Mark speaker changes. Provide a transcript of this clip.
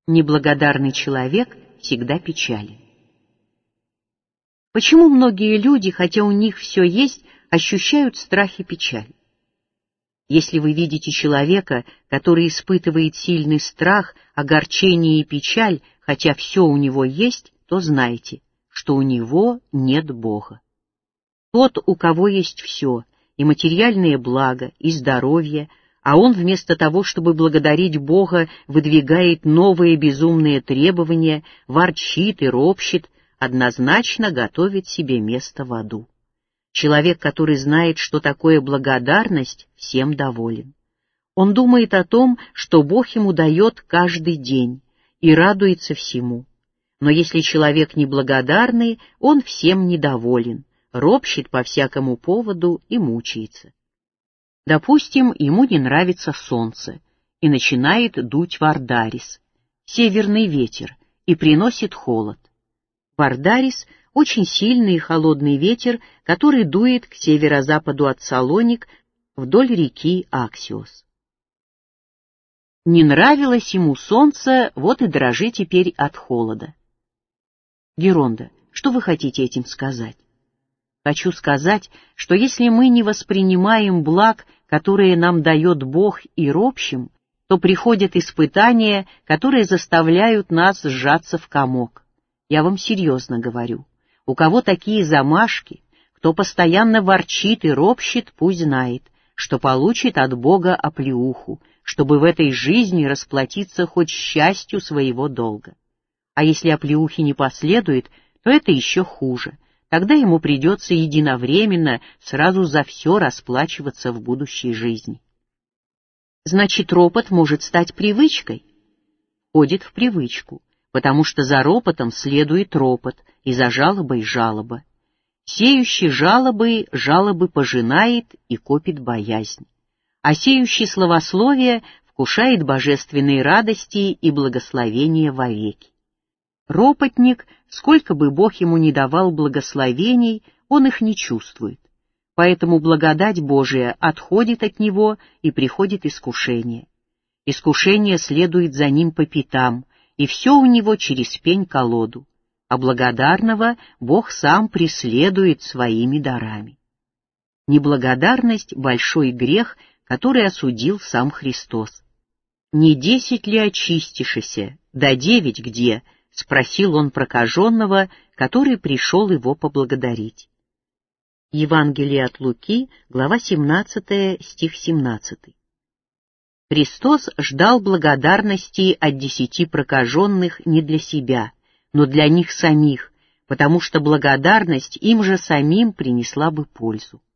Speaker 1: Неблагодарный человек всегда печален. Почему многие люди, хотя у них все есть, ощущают страх и печаль? Если вы видите человека, который испытывает сильный страх, огорчение и печаль, хотя все у него есть, то знайте, что у него нет Бога. Тот, у кого есть все, и материальные блага, и здоровье, а он вместо того, чтобы благодарить Бога, выдвигает новые безумные требования, ворчит и ропщет, однозначно готовит себе место в аду. Человек, который знает, что такое благодарность, всем доволен. Он думает о том, что Бог ему дает каждый день, и радуется всему. Но если человек неблагодарный, он всем недоволен, ропщет по всякому поводу и мучается. Допустим, ему не нравится солнце, и начинает дуть вардарис, северный ветер, и приносит холод. Вардарис — очень сильный и холодный ветер, который дует к северо-западу от Салоник вдоль реки Аксиос. Не нравилось ему солнце, вот и дрожи теперь от холода. Геронда, что вы хотите этим сказать? Хочу сказать, что если мы не воспринимаем благ, которые нам дает Бог, и ропщим, то приходят испытания, которые заставляют нас сжаться в комок. Я вам серьезно говорю. У кого такие замашки, кто постоянно ворчит и ропщет, пусть знает, что получит от Бога оплеуху, чтобы в этой жизни расплатиться хоть частью своего долга. А если оплеухи не последует, то это еще хуже. Тогда ему придется единовременно сразу за все расплачиваться в будущей жизни. Значит, ропот может стать привычкой? Входит в привычку, потому что за ропотом следует ропот, и за жалобой жалоба. Сеющий жалобы жалобы пожинает и копит боязнь, а сеющий славословие вкушает божественной радости и благословения вовеки. Ропотник, сколько бы Бог ему ни давал благословений, он их не чувствует. Поэтому благодать Божия отходит от него, и приходит искушение. Искушение следует за ним по пятам, и все у него через пень-колоду, а благодарного Бог сам преследует своими дарами. Неблагодарность — большой грех, который осудил сам Христос. «Не 10 ли очистишься, да 9 где?» — спросил он прокаженного, который пришел его поблагодарить. Евангелие от Луки, глава 17, стих 17. Христос ждал благодарности от 10 прокаженных не для себя, но для них самих, потому что благодарность им же самим принесла бы пользу.